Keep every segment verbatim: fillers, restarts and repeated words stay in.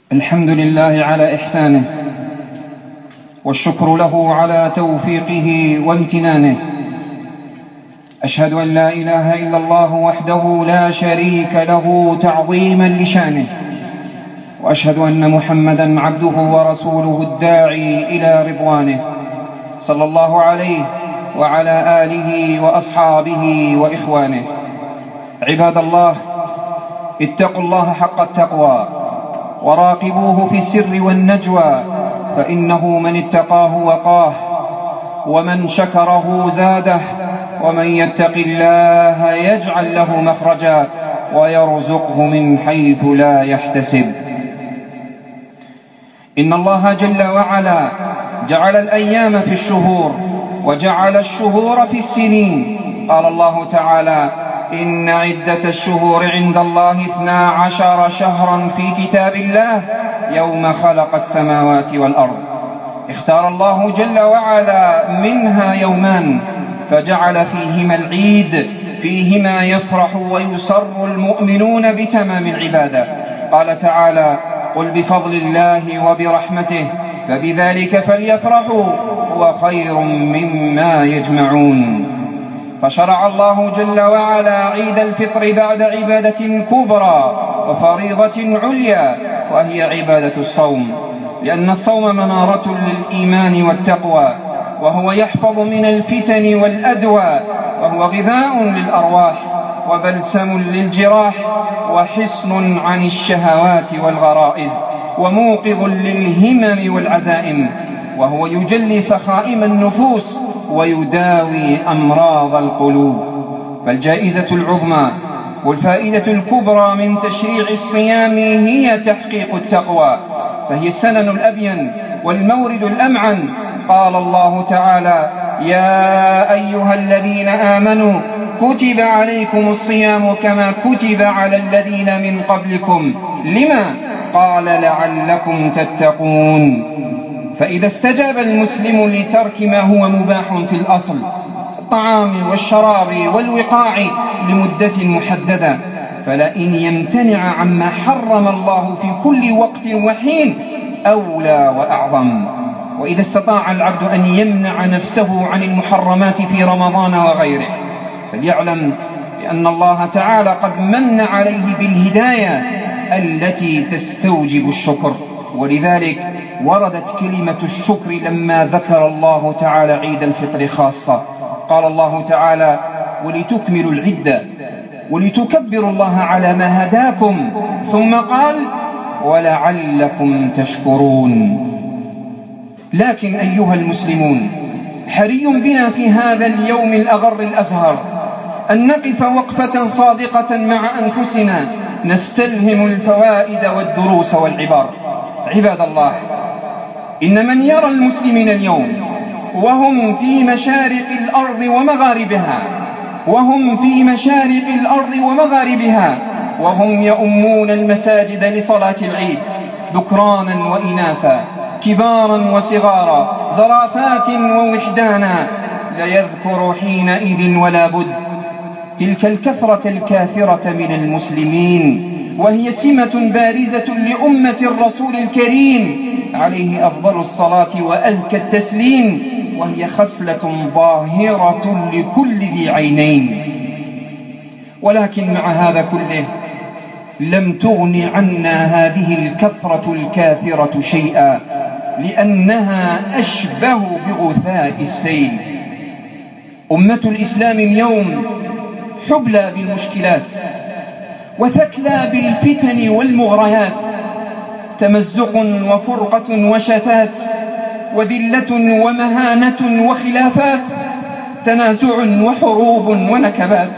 الحمد لله على إحسانه، والشكر له على توفيقه وامتنانه. أشهد أن لا إله إلا الله وحده لا شريك له تعظيما لشانه، وأشهد أن محمدًا عبده ورسوله الداعي إلى رضوانه، صلى الله عليه وعلى آله وأصحابه وإخوانه. عباد الله، اتقوا الله حق التقوى وراقبوه في السر والنجوى، فإنه من اتقاه وقاه، ومن شكره زاده، ومن يتق الله يجعل له مخرجا ويرزقه من حيث لا يحتسب. إن الله جل وعلا جعل الأيام في الشهور، وجعل الشهور في السنين. قال الله تعالى: إن عدة الشهور عند الله اثنا عشر شهرا في كتاب الله يوم خلق السماوات والأرض. اختار الله جل وعلا منها يومان، فجعل فيهما العيد، فيهما يفرح ويسر المؤمنون بتمام العبادة. قال تعالى: قل بفضل الله وبرحمته فبذلك فليفرحوا هو خير مما يجمعون. فشرع الله جل وعلا عيد الفطر بعد عبادة كبرى وفريضة عليا، وهي عبادة الصوم، لأن الصوم منارة للإيمان والتقوى، وهو يحفظ من الفتن والأدوى، وهو غذاء للأرواح وبلسم للجراح، وحصن عن الشهوات والغرائز، وموقظ للهمم والعزائم، وهو يجلي سخائم النفوس ويداوي أمراض القلوب. فالجائزة العظمى والفائدة الكبرى من تشريع الصيام هي تحقيق التقوى، فهي السنن الأبين والمورد الأمعن. قال الله تعالى: يا أيها الذين آمنوا كتب عليكم الصيام كما كتب على الذين من قبلكم. لما؟ قال: لعلكم تتقون. فإذا استجاب المسلم لترك ما هو مباح في الأصل، الطعام والشراب والوقاع، لمدة محددة، فلئن يمتنع عما حرم الله في كل وقت وحين أولى وأعظم. وإذا استطاع العبد أن يمنع نفسه عن المحرمات في رمضان وغيره، فليعلم بأن الله تعالى قد من عليه بالهداية التي تستوجب الشكر. ولذلك وردت كلمة الشكر لما ذكر الله تعالى عيد الفطر خاصة. قال الله تعالى: ولتكملوا العدة ولتكبروا الله على ما هداكم، ثم قال: ولعلكم تشكرون. لكن أيها المسلمون، حري بنا في هذا اليوم الأغر الأزهر أن نقف وقفة صادقة مع أنفسنا، نستلهم الفوائد والدروس والعبر. عباد الله، إن من يرى المسلمين اليوم وهم في مشارق الأرض ومغاربها وهم في مشارق الأرض ومغاربها وهم يؤمون المساجد لصلاة العيد، ذكرانا وإناثا، كبارا وصغارا، زرافات ووحدانا، ليذكر حينئذ ولا بد تلك الكثرة الكاثرة من المسلمين، وهي سمة بارزة لأمة الرسول الكريم عليه أفضل الصلاة وأزكى التسليم، وهي خصلة ظاهرة لكل ذي عينين. ولكن مع هذا كله لم تغن عنا هذه الكثرة الكاثرة شيئا، لأنها أشبه بغثاء السيل. أمة الإسلام اليوم حبلى بالمشكلات، وثكلى بالفتن والمغريات، تمزق وفرقة وشتات، وذلة ومهانة وخلافات، تنازع وحروب ونكبات.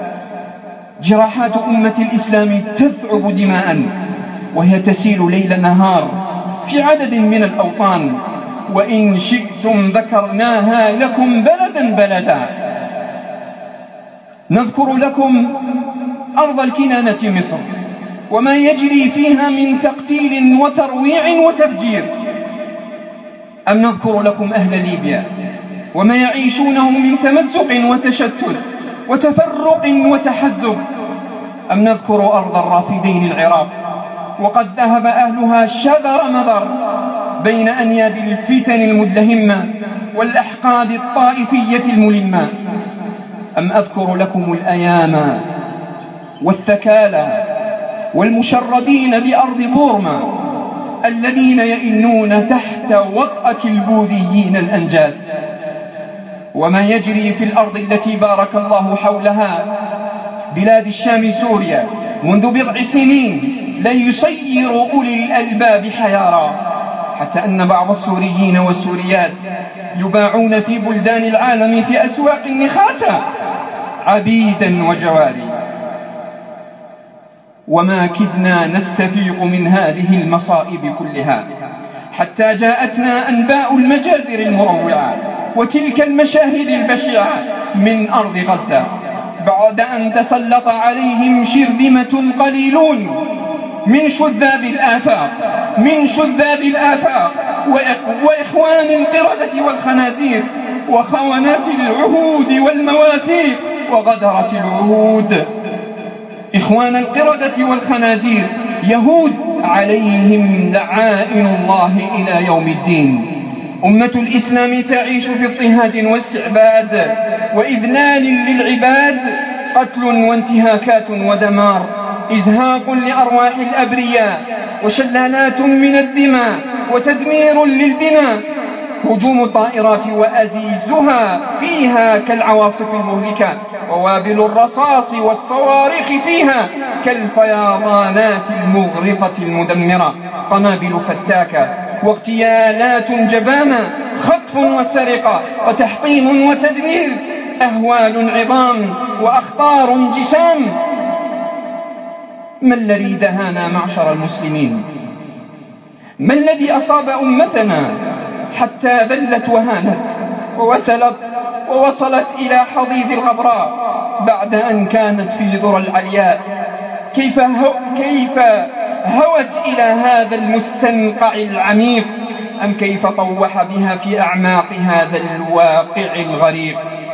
جراحات أمة الإسلام تذعب دماء، وهي تسيل ليل نهار في عدد من الأوطان، وإن شئتم ذكرناها لكم بلدا بلدا. نذكر لكم أرض الكنانة مصر، وما يجري فيها من تقتيل وترويع وتفجير، أم نذكر لكم أهل ليبيا وما يعيشونه من تمزق وتشتت وتفرق وتحزب، أم نذكر أرض الرافدين العراق وقد ذهب أهلها شذر مذر بين أنياب الفتن المدلهمة والأحقاد الطائفية الملمة. أم أذكر لكم الأيام والثكالى والمشردين بأرض بورما الذين يئنون تحت وطأة البوذيين الأنجاس، وما يجري في الأرض التي بارك الله حولها بلاد الشام سوريا منذ بضع سنين لا يسير أولي الألباب حيارى، حتى أن بعض السوريين والسوريات يباعون في بلدان العالم في أسواق النخاسة عبيدا وجواري. وما كدنا نستفيق من هذه المصائب كلها حتى جاءتنا أنباء المجازر المروعة وتلك المشاهد البشعة من أرض غزة، بعد أن تسلط عليهم شرذمة قليلون من شذاذ الآفاق من شذاذ الآفاق وإخوان القردة والخنازير وخونات العهود والمواثيق وغدرة العهود. إخوان القردة والخنازير يهود عليهم لعائن الله إلى يوم الدين. أمة الإسلام تعيش في اضطهاد واستعباد وإذلال للعباد، قتل وانتهاكات ودمار، إزهاق لأرواح الأبرياء وشلالات من الدماء وتدمير للبناء، هجوم الطائرات وأزيزها فيها كالعواصف المهلكة، ووابل الرصاص والصواريخ فيها كالفيضانات المغرقة المدمرة، قنابل فتاكة واغتيالات جبانة، خطف وسرقة وتحطيم وتدمير، أهوال عظام وأخطار جسام. ما الذي دهانا معشر المسلمين؟ ما الذي أصاب أمتنا حتى ذلت وهانت ووصلت, ووصلت إلى حضيض الغبراء بعد أن كانت في ذرى العلياء؟ كيف, هو كيف هوت إلى هذا المستنقع العميق؟ أم كيف طوح بها في أعماق هذا الواقع الغريق؟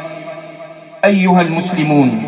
أيها المسلمون،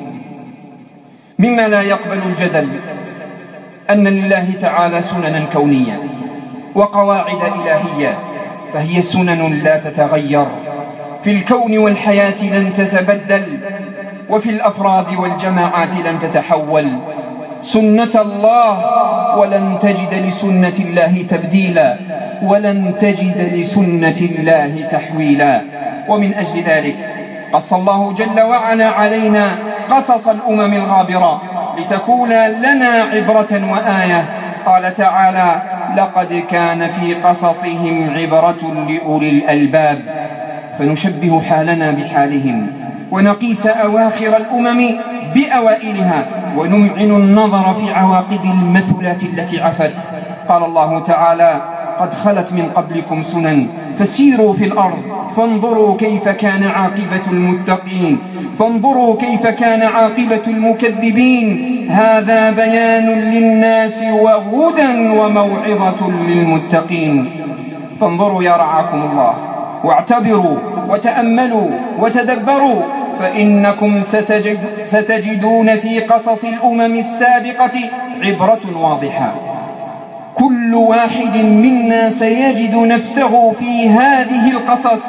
مما لا يقبل الجدل أن لله تعالى سننا كونية وقواعد إلهية، فهي سنن لا تتغير، في الكون والحياة لن تتبدل، وفي الأفراد والجماعات لن تتحول. سنة الله، ولن تجد لسنة الله تبديلا، ولن تجد لسنة الله تحويلا. ومن أجل ذلك قص الله جل وعلا علينا قصص الأمم الغابرة لتكون لنا عبرة وآية. قال تعالى: لقد كان في قصصهم عبرة لأولي الألباب. فنشبه حالنا بحالهم ونقيس أواخر الأمم بأوائلها ونمعن النظر في عواقب المثلات التي عفت. قال الله تعالى: قد خلت من قبلكم سنن فسيروا في الأرض فانظروا كيف كان عاقبة المتقين فانظروا كيف كان عاقبة المكذبين. هذا بيان للناس وهدى وموعظة للمتقين. فانظروا يا رعاكم الله، واعتبروا وتأملوا وتدبروا، فإنكم ستجد ستجدون في قصص الأمم السابقة عبرة واضحة. كل واحد منا سيجد نفسه في هذه القصص،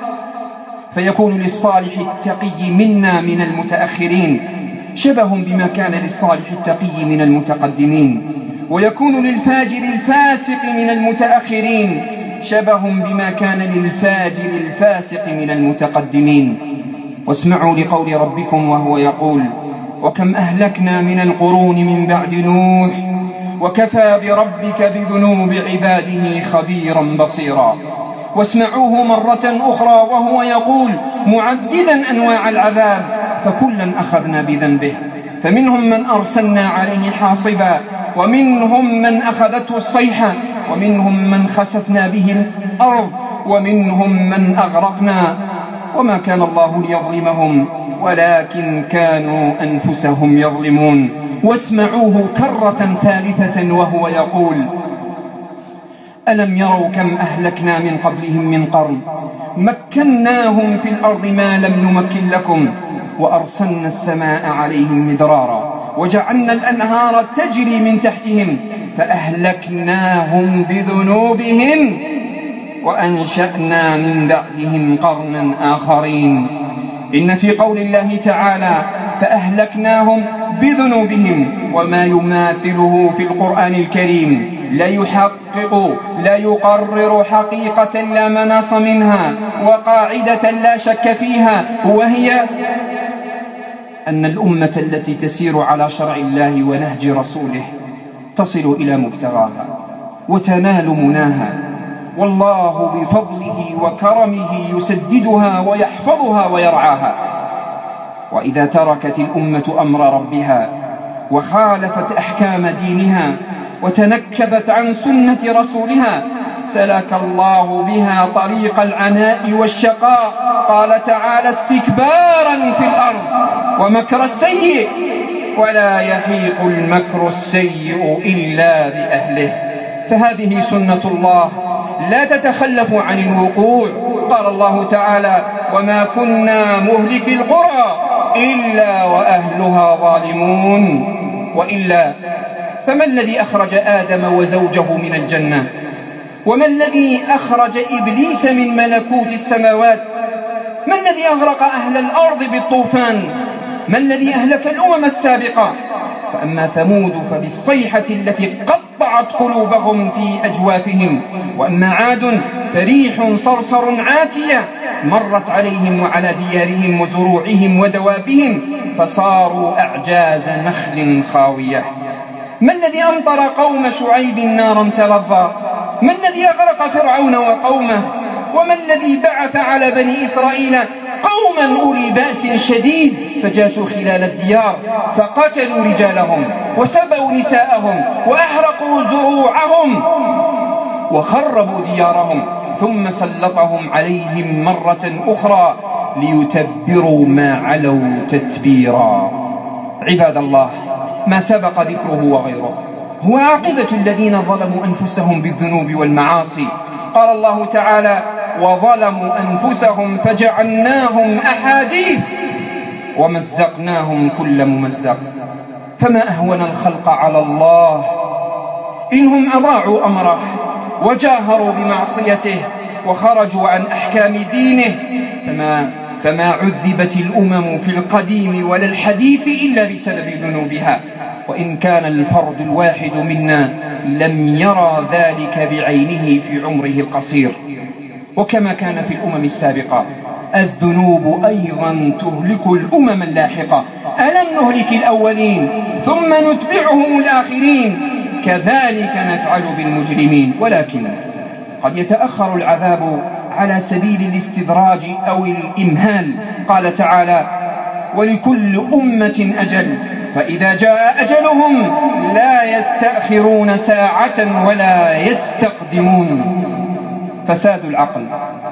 فيكون للصالح التقي منا من المتأخرين شبه بما كان للصالح التقي من المتقدمين، ويكون للفاجر الفاسق من المتأخرين شبه بما كان للفاجر الفاسق من المتقدمين. واسمعوا لقول ربكم وهو يقول: وكم أهلكنا من القرون من بعد نوح وكفى بربك بذنوب عباده خبيرا بصيرا. واسمعوه مرة أخرى وهو يقول معددا أنواع العذاب: فكلا أخذنا بذنبه، فمنهم من أرسلنا عليه حاصبا، ومنهم من أخذته الصيحة، ومنهم من خسفنا به الأرض، ومنهم من أغرقنا. وما كان الله ليظلمهم ولكن كانوا أنفسهم يظلمون. واسمعوه كرة ثالثة وهو يقول: ألم يروا كم أهلكنا من قبلهم من قرن مكناهم في الأرض ما لم نمكن لكم، وأرسلنا السماء عليهم مدرارا، وجعلنا الأنهار تجري من تحتهم، فأهلكناهم بذنوبهم وأنشأنا من بعدهم قرنا آخرين. إن في قول الله تعالى فأهلكناهم بذنوبهم وما يماثله في القرآن الكريم لا يحقق لا يقرر حقيقة لا مناص منها وقاعدة لا شك فيها، وهي أن الأمة التي تسير على شرع الله ونهج رسوله تصل إلى مبتغاها وتنال مناها، والله بفضله وكرمه يسددها ويحفظها ويرعاها. وإذا تركت الأمة أمر ربها وخالفت أحكام دينها وتنكبت عن سنة رسولها سلك الله بها طريق العناء والشقاء. قال تعالى استكبارا في الأرض ومكر السيء ولا يحيق المكر السيء إلا بأهله. فهذه سنة الله لا تتخلف عن الوقوع. قال الله تعالى وما كنا مهلك القرى إلا وأهلها ظالمون. وإلا فما الذي أخرج آدم وزوجه من الجنة؟ وما الذي أخرج إبليس من ملكوت السماوات؟ ما الذي أغرق أهل الأرض بالطوفان؟ ما الذي أهلك الأمم السابقة؟ فأما ثمود فبالصيحة التي قطعت قلوبهم في أجوافهم، وأما عاد فريح صرصر عاتية مرت عليهم وعلى ديارهم وزروعهم ودوابهم فصاروا أعجاز نخل خاوية. ما الذي أمطر قوم شعيب نارا تلظى؟ ما الذي أغرق فرعون وقومه؟ وما الذي بعث على بني إسرائيل قوما أولي بأس شديد فجاسوا خلال الديار فقتلوا رجالهم وسبوا نساءهم وأحرقوا زروعهم وخربوا ديارهم ثم سلطهم عليهم مرة أخرى ليتبروا ما علوا تتبيرا. عباد الله، ما سبق ذكره وغيره هو عاقبة الذين ظلموا أنفسهم بالذنوب والمعاصي. قال الله تعالى وظلموا أنفسهم فجعلناهم أحاديث ومزقناهم كل ممزق. فما أهون الخلق على الله إنهم أضاعوا أمره وجاهروا بمعصيته وخرجوا عن أحكام دينه. فما, فما عذبت الأمم في القديم ولا الحديث إلا بسبب ذنوبها، وإن كان الفرد الواحد منا لم يرى ذلك بعينه في عمره القصير. وكما كان في الأمم السابقة الذنوب أيضا تهلك الأمم اللاحقة. ألم نهلك الأولين ثم نتبعهم الآخرين كذلك نفعل بالمجرمين. ولكن قد يتأخر العذاب على سبيل الاستدراج أو الإمهال. قال تعالى ولكل أمة أجل فإذا جاء أجلهم لا يستأخرون ساعة ولا يستقدمون. فساد العقل،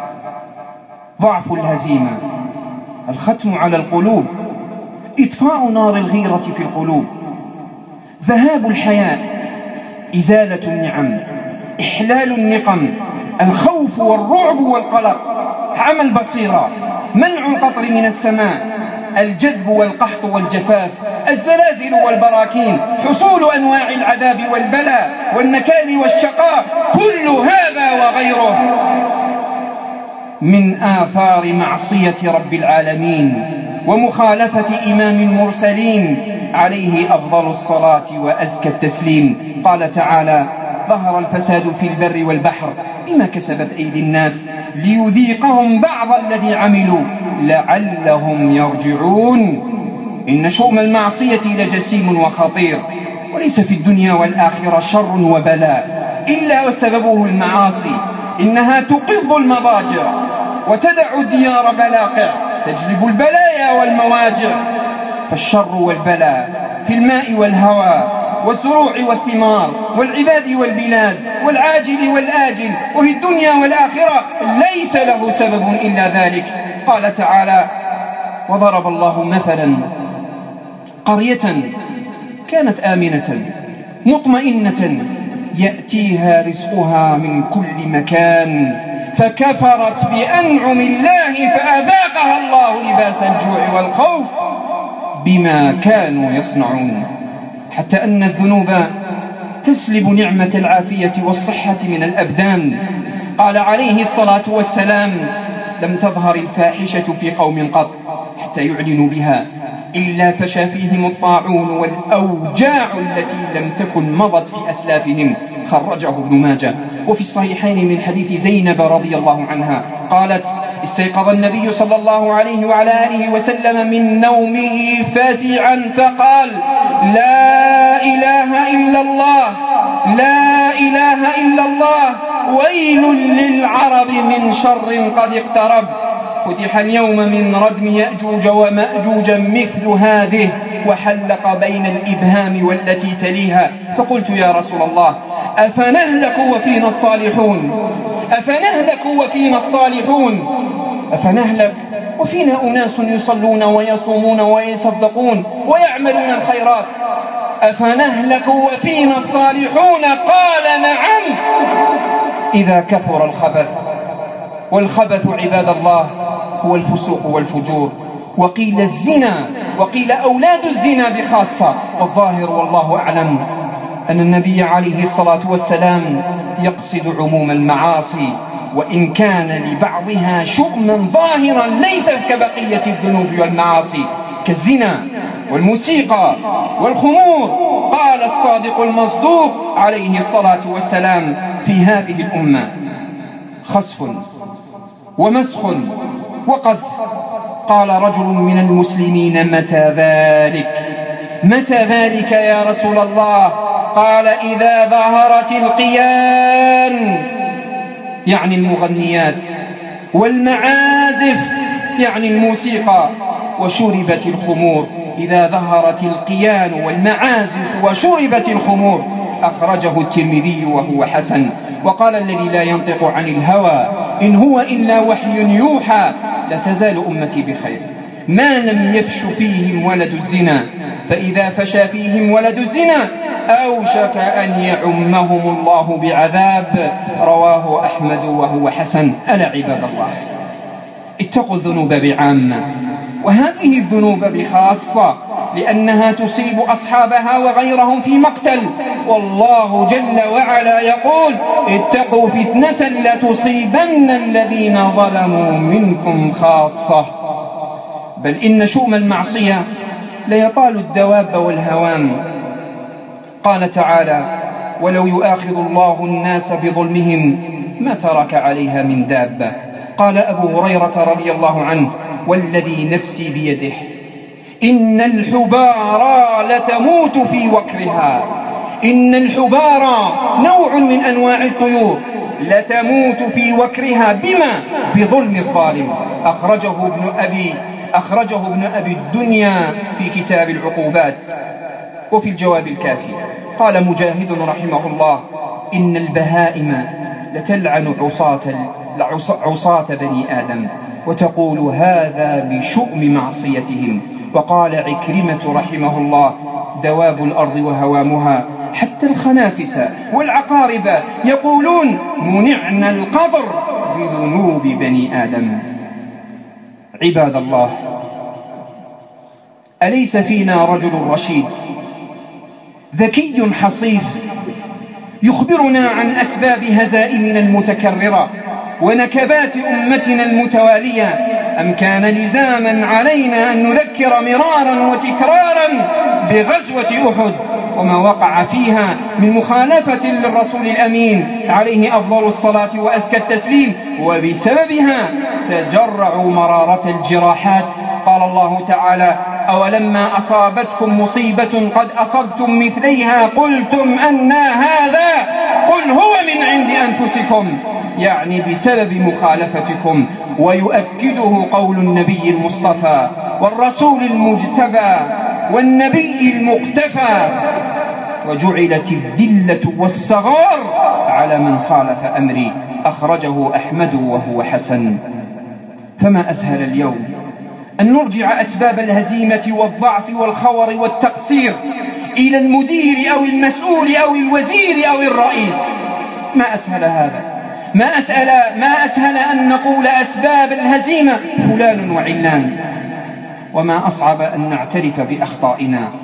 ضعف الهزيمة، الختم على القلوب، إطفاء نار الغيرة في القلوب، ذهاب الحياء، إزالة النعم، إحلال النقم، الخوف والرعب والقلق، عمى البصيرة، منع القطر من السماء، الجذب والقحط والجفاف، الزلازل والبراكين، حصول أنواع العذاب والبلاء والنكال والشقاء، كل هذا وغيره من آثار معصية رب العالمين ومخالفة إمام المرسلين عليه أفضل الصلاة وأزكى التسليم. قال تعالى ظهر الفساد في البر والبحر بما كسبت أيدي الناس ليذيقهم بعض الذي عملوا لعلهم يرجعون. إن شؤم المعصية لجسيم وخطير، وليس في الدنيا والآخرة شر وبلاء إلا وسببه المعاصي. إنها تقض المضاجع وتدع الديار بلاقع، تجلب البلايا والمواجع. فالشر والبلاء في الماء والهواء والزروع والثمار والعباد والبلاد والعاجل والآجل وفي الدنيا والآخرة ليس له سبب إلا ذلك. قال تعالى وضرب الله مثلا قرية كانت آمنة مطمئنة يأتيها رزقها من كل مكان فكفرت بأنعم الله فأذاقها الله لباس الجوع والخوف بما كانوا يصنعون. حتى أن الذنوب تسلب نعمة العافية والصحة من الأبدان. قال عليه الصلاة والسلام: لم تظهر الفاحشة في قوم قط حتى يعلنوا بها إلا فشى فيهم الطاعون والأوجاع التي لم تكن مضت في أسلافهم. خرجه ابن ماجه. وفي الصحيحين من حديث زينب رضي الله عنها قالت: استيقظ النبي صلى الله عليه وعلى آله وسلم من نومه فزعا فقال: لا إله إلا الله، لا إله إلا الله، ويل للعرب من شر قد اقترب. فتح اليوم من ردم يأجوج ومأجوج مثل هذه، وحلق بين الإبهام والتي تليها. فقلت: يا رسول الله، أفنهلك وفينا الصالحون؟ أفنهلك وفينا الصالحون؟ أفنهلك وفينا أناس يصلون ويصومون ويصدقون ويعملون الخيرات، أفنهلك وفينا الصالحون؟ قال: نعم، إذا كثر الخبث. والخبث عباد الله هو الفسوق والفجور، وقيل الزنا، وقيل أولاد الزنا بخاصة. والظاهر والله أعلم أن النبي عليه الصلاة والسلام يقصد عموم المعاصي، وإن كان لبعضها شؤما ظاهرا ليس كبقية الذنوب والمعاصي، كالزنا والموسيقى والخمور. قال الصادق المصدوق عليه الصلاة والسلام في هذه الأمة: خسف ومسخ وقذف. قال رجل من المسلمين: متى ذلك؟ متى ذلك يا رسول الله؟ قال: إذا ظهرت القيان، يعني المغنيات، والمعازف، يعني الموسيقى، وشربت الخمور. إذا ظهرت القيان والمعازف وشربت الخمور. أخرجه الترمذي وهو حسن. وقال الذي لا ينطق عن الهوى إن هو إلا وحي يوحى: لا تزال أمتي بخير ما لم يفش فيهم ولد الزنا، فإذا فشى فيهم ولد الزنا أوشك أن يعمهم الله بعذاب. رواه أحمد وهو حسن. ألا عباد الله، اتقوا الذنوب بعامة، وهذه الذنوب بخاصة، لأنها تصيب أصحابها وغيرهم في مقتل. والله جل وعلا يقول: اتقوا فتنة لا تصيبن الذين ظلموا منكم خاصة. بل إن شؤم المعصية ليطال الدواب والهوام. قال تعالى: ولو يؤاخذ الله الناس بظلمهم ما ترك عليها من دابة. قال أبو هريرة رضي الله عنه: والذي نفسي بيده إن الحبارى لتموت في وكرها. إن الحبارى نوع من أنواع الطيور، لتموت في وكرها. بما؟ بظلم الظالم. أخرجه ابن أبي أخرجه ابن أبي الدنيا في كتاب العقوبات. وفي الجواب الكافي قال مجاهد رحمه الله: إن البهائم لتلعن عصاة عصاة بني آدم وتقول هذا بشؤم معصيتهم. وقال عكرمة رحمه الله: دواب الأرض وهوامها حتى الخنافس والعقارب يقولون منعنا القبر بذنوب بني آدم. عباد الله، أليس فينا رجل رشيد ذكي حصيف يخبرنا عن أسباب هزائمنا المتكررة ونكبات أمتنا المتوالية؟ أم كان لزاما علينا أن نذكر مرارا وتكرارا بغزوة أحد وما وقع فيها من مخالفة للرسول الأمين عليه أفضل الصلاة وأزكى التسليم، وبسببها تجرعوا مرارة الجراحات؟ قال الله تعالى: أولما أصابتكم مصيبة قد أصبتم مثليها قلتم أنى هذا قل هو من عند أنفسكم، يعني بسبب مخالفتكم. ويؤكده قول النبي المصطفى والرسول المجتبى والنبي المقتفى: وجعلت الذلة والصغار على من خالف أمري. أخرجه أحمد وهو حسن. فما أسهل اليوم أن نرجع أسباب الهزيمة والضعف والخور والتقصير إلى المدير أو المسؤول أو الوزير أو الرئيس. ما أسهل هذا، ما أسهل, ما أسهل أن نقول أسباب الهزيمة فلان وعلان، وما أصعب أن نعترف بأخطائنا.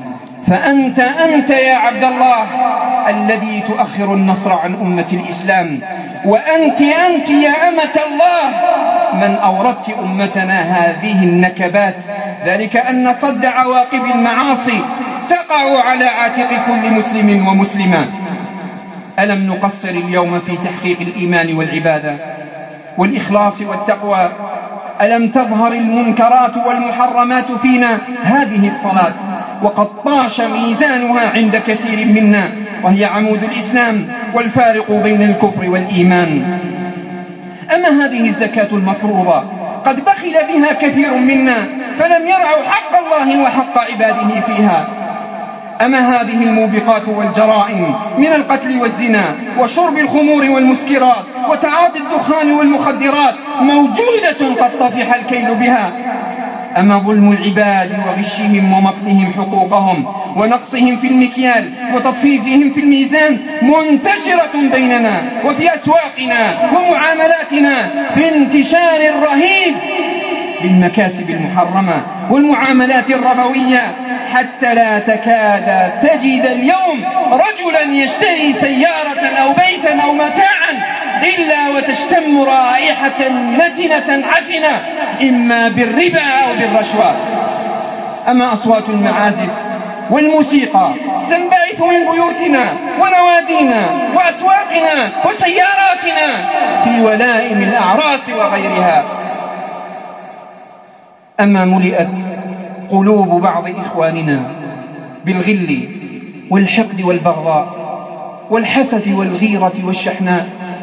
فأنت أنت يا عبد الله الذي تؤخر النصر عن أمة الإسلام، وأنت أنت يا أمة الله من أوردت أمتنا هذه النكبات، ذلك أن صد عواقب المعاصي تقع على عاتق كل مسلم ومسلمة. ألم نقصر اليوم في تحقيق الإيمان والعبادة والإخلاص والتقوى؟ ألم تظهر المنكرات والمحرمات فينا؟ هذه الصلاة وقد طاش ميزانها عند كثير منا، وهي عمود الإسلام والفارق بين الكفر والإيمان. أما هذه الزكاة المفروضة قد بخل بها كثير منا فلم يرعوا حق الله وحق عباده فيها. أما هذه الموبقات والجرائم من القتل والزنا وشرب الخمور والمسكرات وتعاطي الدخان والمخدرات موجودة قد طفح الكيل بها. أما ظلم العباد وغشهم ومطلهم حقوقهم ونقصهم في المكيال وتطفيفهم في الميزان منتشرة بيننا وفي أسواقنا ومعاملاتنا في انتشار رهيب للمكاسب المحرمة والمعاملات الربوية، حتى لا تكاد تجد اليوم رجلا يشتري سيارة أو بيتا أو متاعا إلا وتشتم رائحة نتنة عفنة، إما بالربا أو بالرشوة. أما أصوات المعازف والموسيقى تنبعث من بيوتنا ونوادينا وأسواقنا وسياراتنا في ولائم الأعراس وغيرها. أما ملئت قلوب بعض إخواننا بالغل والحقد والبغضاء والحسد والغيرة والشحناء.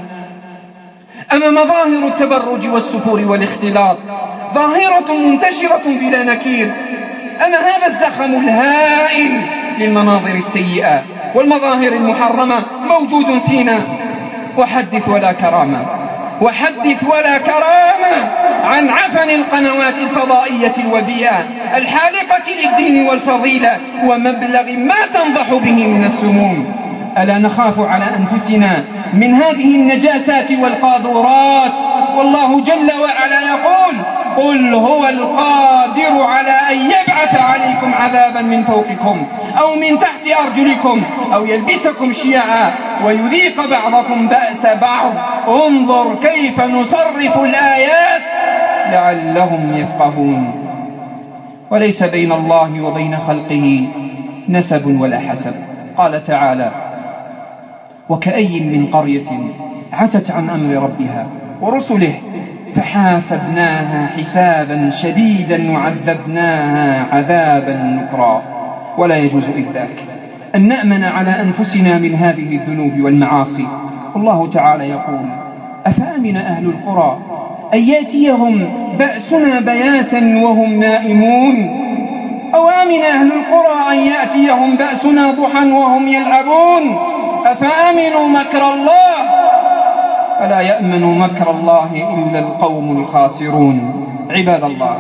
أما مظاهر التبرج والسفور والاختلاط ظاهرة منتشرة بلا نكير. أما هذا الزخم الهائل للمناظر السيئة والمظاهر المحرمة موجود فينا. وحدث ولا كرامة، وحدث ولا كرامة عن عفن القنوات الفضائية الوبيئة الحالقة للدين والفضيلة ومبلغ ما تنضح به من السموم. ألا نخاف على أنفسنا من هذه النجاسات والقاذورات؟ والله جل وعلا يقول: قل هو القادر على أن يبعث عليكم عذابا من فوقكم أو من تحت أرجلكم أو يلبسكم شيعا ويذيق بعضكم بأس بعض. انظر كيف نصرف الآيات لعلهم يفقهون. وليس بين الله وبين خلقه نسب ولا حسب. قال تعالى: وكأي من قرية عتت عن أمر ربها ورسله فحاسبناها حسابا شديدا وعذبناها عذابا نكرا. ولا يجوز إذ ذاك أن نأمن على أنفسنا من هذه الذنوب والمعاصي. الله تعالى يقول: أفأمن أهل القرى أن يأتيهم بأسنا بياتا وهم نائمون أو آمن أهل القرى أن يأتيهم بأسنا ضحى وهم يلعبون أفأمنوا مكر الله فلا يأمن مكر الله إلا القوم الخاسرون. عباد الله،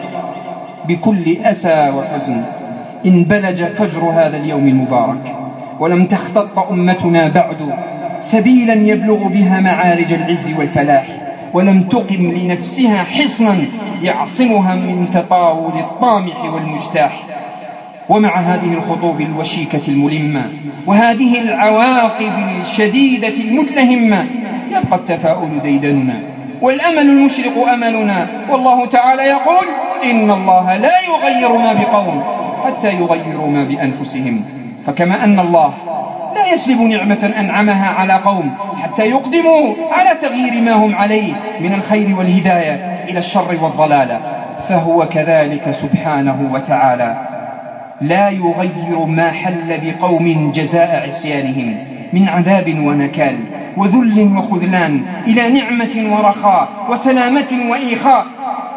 بكل أسى وحزن إن بلج فجر هذا اليوم المبارك ولم تختط أمتنا بعد سبيلا يبلغ بها معارج العز والفلاح، ولم تقم لنفسها حصنا يعصمها من تطاول الطامح والمجتاح. ومع هذه الخطوب الوشيكة الملمة وهذه العواقب الشديدة المتلهمة يبقى التفاؤل ديدننا والأمل المشرق أملنا. والله تعالى يقول: إن الله لا يغير ما بقوم حتى يغيروا ما بأنفسهم. فكما أن الله لا يسلب نعمة أنعمها على قوم حتى يقدموا على تغيير ما هم عليه من الخير والهداية إلى الشر والضلال، فهو كذلك سبحانه وتعالى لا يغير ما حل بقوم جزاء عصيانهم من عذاب ونكال وذل وخذلان إلى نعمة ورخاء وسلامة وإيخاء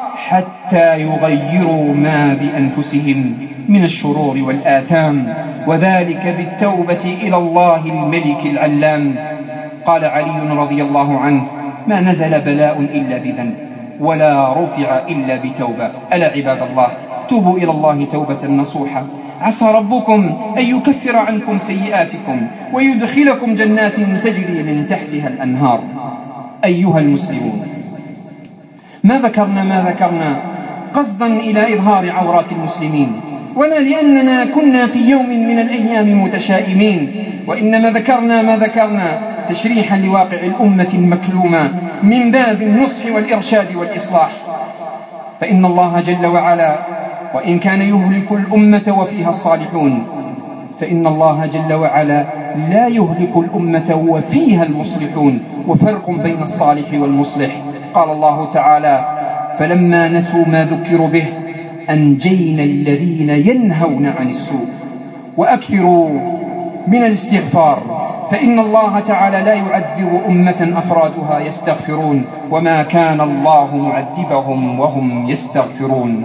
حتى يغيروا ما بأنفسهم من الشرور والآثام، وذلك بالتوبة إلى الله الملك العلام. قال علي رضي الله عنه: ما نزل بلاء إلا بذنب ولا رفع إلا بتوبة. ألا عباد الله، توبوا إلى الله توبة نصوحة، عسى ربكم أن يكفر عنكم سيئاتكم ويدخلكم جنات تجري من تحتها الأنهار. أيها المسلمون، ما ذكرنا ما ذكرنا قصدا إلى إظهار عورات المسلمين ولا لأننا كنا في يوم من الأيام متشائمين، وإنما ذكرنا ما ذكرنا تشريحا لواقع الأمة المكلومة من باب النصح والإرشاد والإصلاح. فإن الله جل وعلا وإن كان يهلك الأمة وفيها الصالحون، فإن الله جل وعلا لا يهلك الأمة وفيها المصلحون، وفرق بين الصالح والمصلح. قال الله تعالى: فلما نسوا ما ذكروا به أنجينا الذين ينهون عن السوء. وأكثروا من الاستغفار، فإن الله تعالى لا يعذب أمة أفرادها يستغفرون، وما كان الله معذبهم وهم يستغفرون.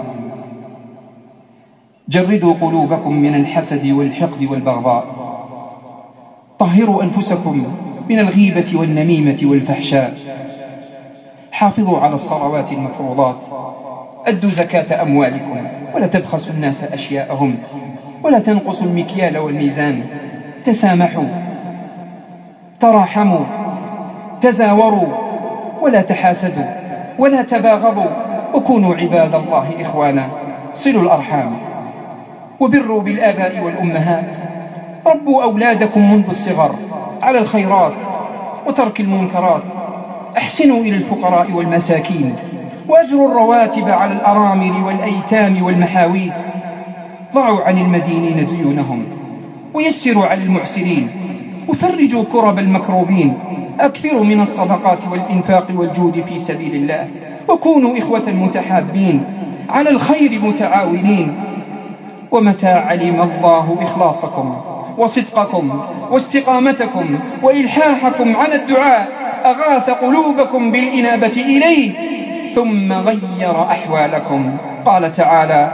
جردوا قلوبكم من الحسد والحقد والبغضاء، طهروا أنفسكم من الغيبة والنميمة والفحشاء، حافظوا على الصلوات المفروضات، أدوا زكاة أموالكم، ولا تبخسوا الناس أشياءهم، ولا تنقصوا المكيال والميزان، تسامحوا، تراحموا، تزاوروا، ولا تحاسدوا، ولا تباغضوا، وكونوا عباد الله إخوانا. صلوا الأرحام، وبروا بالآباء والأمهات، ربوا أولادكم منذ الصغر على الخيرات وترك المنكرات، أحسنوا إلى الفقراء والمساكين، وأجروا الرواتب على الأرامل والأيتام والمحاويج، ضعوا عن المدينين ديونهم، ويسروا على المعسرين، وفرجوا كرب المكروبين، أكثروا من الصدقات والإنفاق والجود في سبيل الله، وكونوا إخوة متحابين على الخير متعاونين. ومتى علم الله إخلاصكم وصدقكم واستقامتكم وإلحاحكم على الدعاء أغاث قلوبكم بالإنابة إليه، ثم غير أحوالكم. قال تعالى: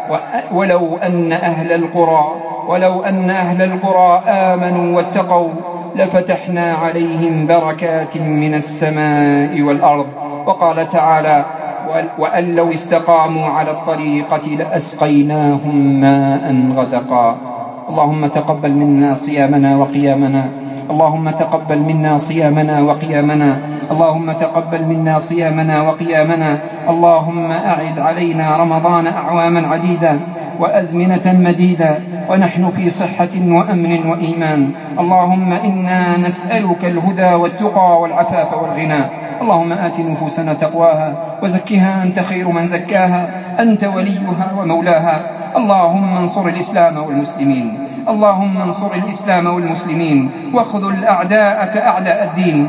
ولو أن أهل القرى ولو أن أهل القرى آمنوا واتقوا لفتحنا عليهم بركات من السماء والأرض. وقال تعالى: وأن لو استقاموا على الطريقة لأسقيناهم ماء غدقا. اللهم تقبل منا صيامنا وقيامنا، اللهم تقبل منا صيامنا وقيامنا، اللهم تقبل منا صيامنا وقيامنا. اللهم أعد علينا رمضان أعواما عديدة وأزمنة مديدة ونحن في صحة وأمن وإيمان. اللهم إنا نسألك الهدى والتقى والعفاف والغنى. اللهم آت نفوسنا تقواها وزكها أنت خير من زكاها، أنت وليها ومولاها. اللهم انصر الإسلام والمسلمين، اللهم انصر الإسلام والمسلمين، واخذل أعداءك أعداء الدين.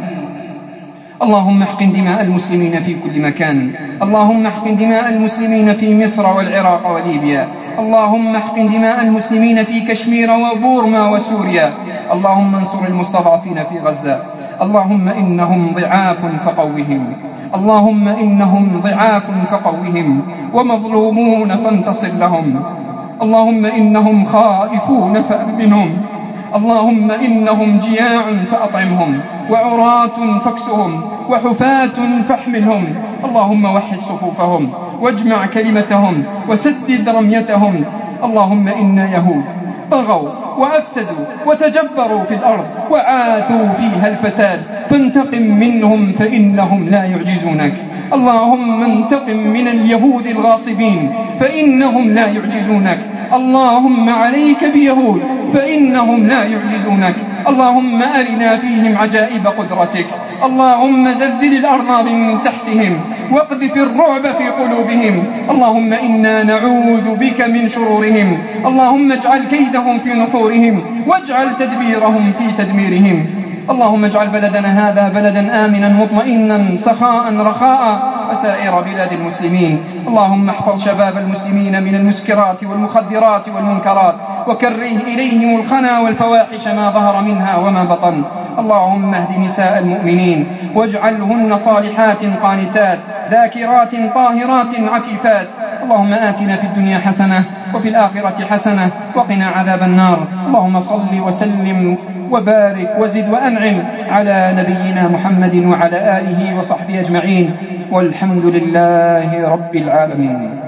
اللهم احقن دماء المسلمين في كل مكان، اللهم احقن دماء المسلمين في مصر والعراق وليبيا، اللهم احقن دماء المسلمين في كشمير وبورما وسوريا. اللهم انصر المستضعفين في غزة. اللهم إنهم ضعاف فقوهم، اللهم إنهم ضعاف فقوهم، ومظلومون فانتصر لهم. اللهم إنهم خائفون فأمنهم، اللهم إنهم جياع فأطعمهم، وعراة فاكسهم، وحفاة فاحملهم. اللهم وحد صفوفهم واجمع كلمتهم وسدد رميتهم. اللهم إنا يهود طغوا وأفسدوا وتجبروا في الأرض وعاثوا فيها الفساد، فانتقم منهم فإنهم لا يعجزونك. اللهم انتقم من اليهود الغاصبين فإنهم لا يعجزونك. اللهم عليك بيهود فإنهم لا يعجزونك. اللهم أرنا فيهم عجائب قدرتك. اللهم زلزل الأرض من تحتهم واقذف الرعب في قلوبهم. اللهم إنا نعوذ بك من شرورهم. اللهم اجعل كيدهم في نحورهم واجعل تدبيرهم في تدميرهم. اللهم اجعل بلدنا هذا بلدا آمنا مطمئنا سخاء رخاء وسائر بلاد المسلمين. اللهم احفظ شباب المسلمين من المسكرات والمخدرات والمنكرات، وكره إليهم الخنا والفواحش ما ظهر منها وما بطن. اللهم اهد نساء المؤمنين واجعلهن صالحات قانتات ذاكرات طاهرات عفيفات. اللهم آتنا في الدنيا حسنة وفي الآخرة حسنة وقنا عذاب النار. اللهم صل وسلم وبارك وزد وأنعم على نبينا محمد وعلى آله وصحبه أجمعين، والحمد لله رب العالمين.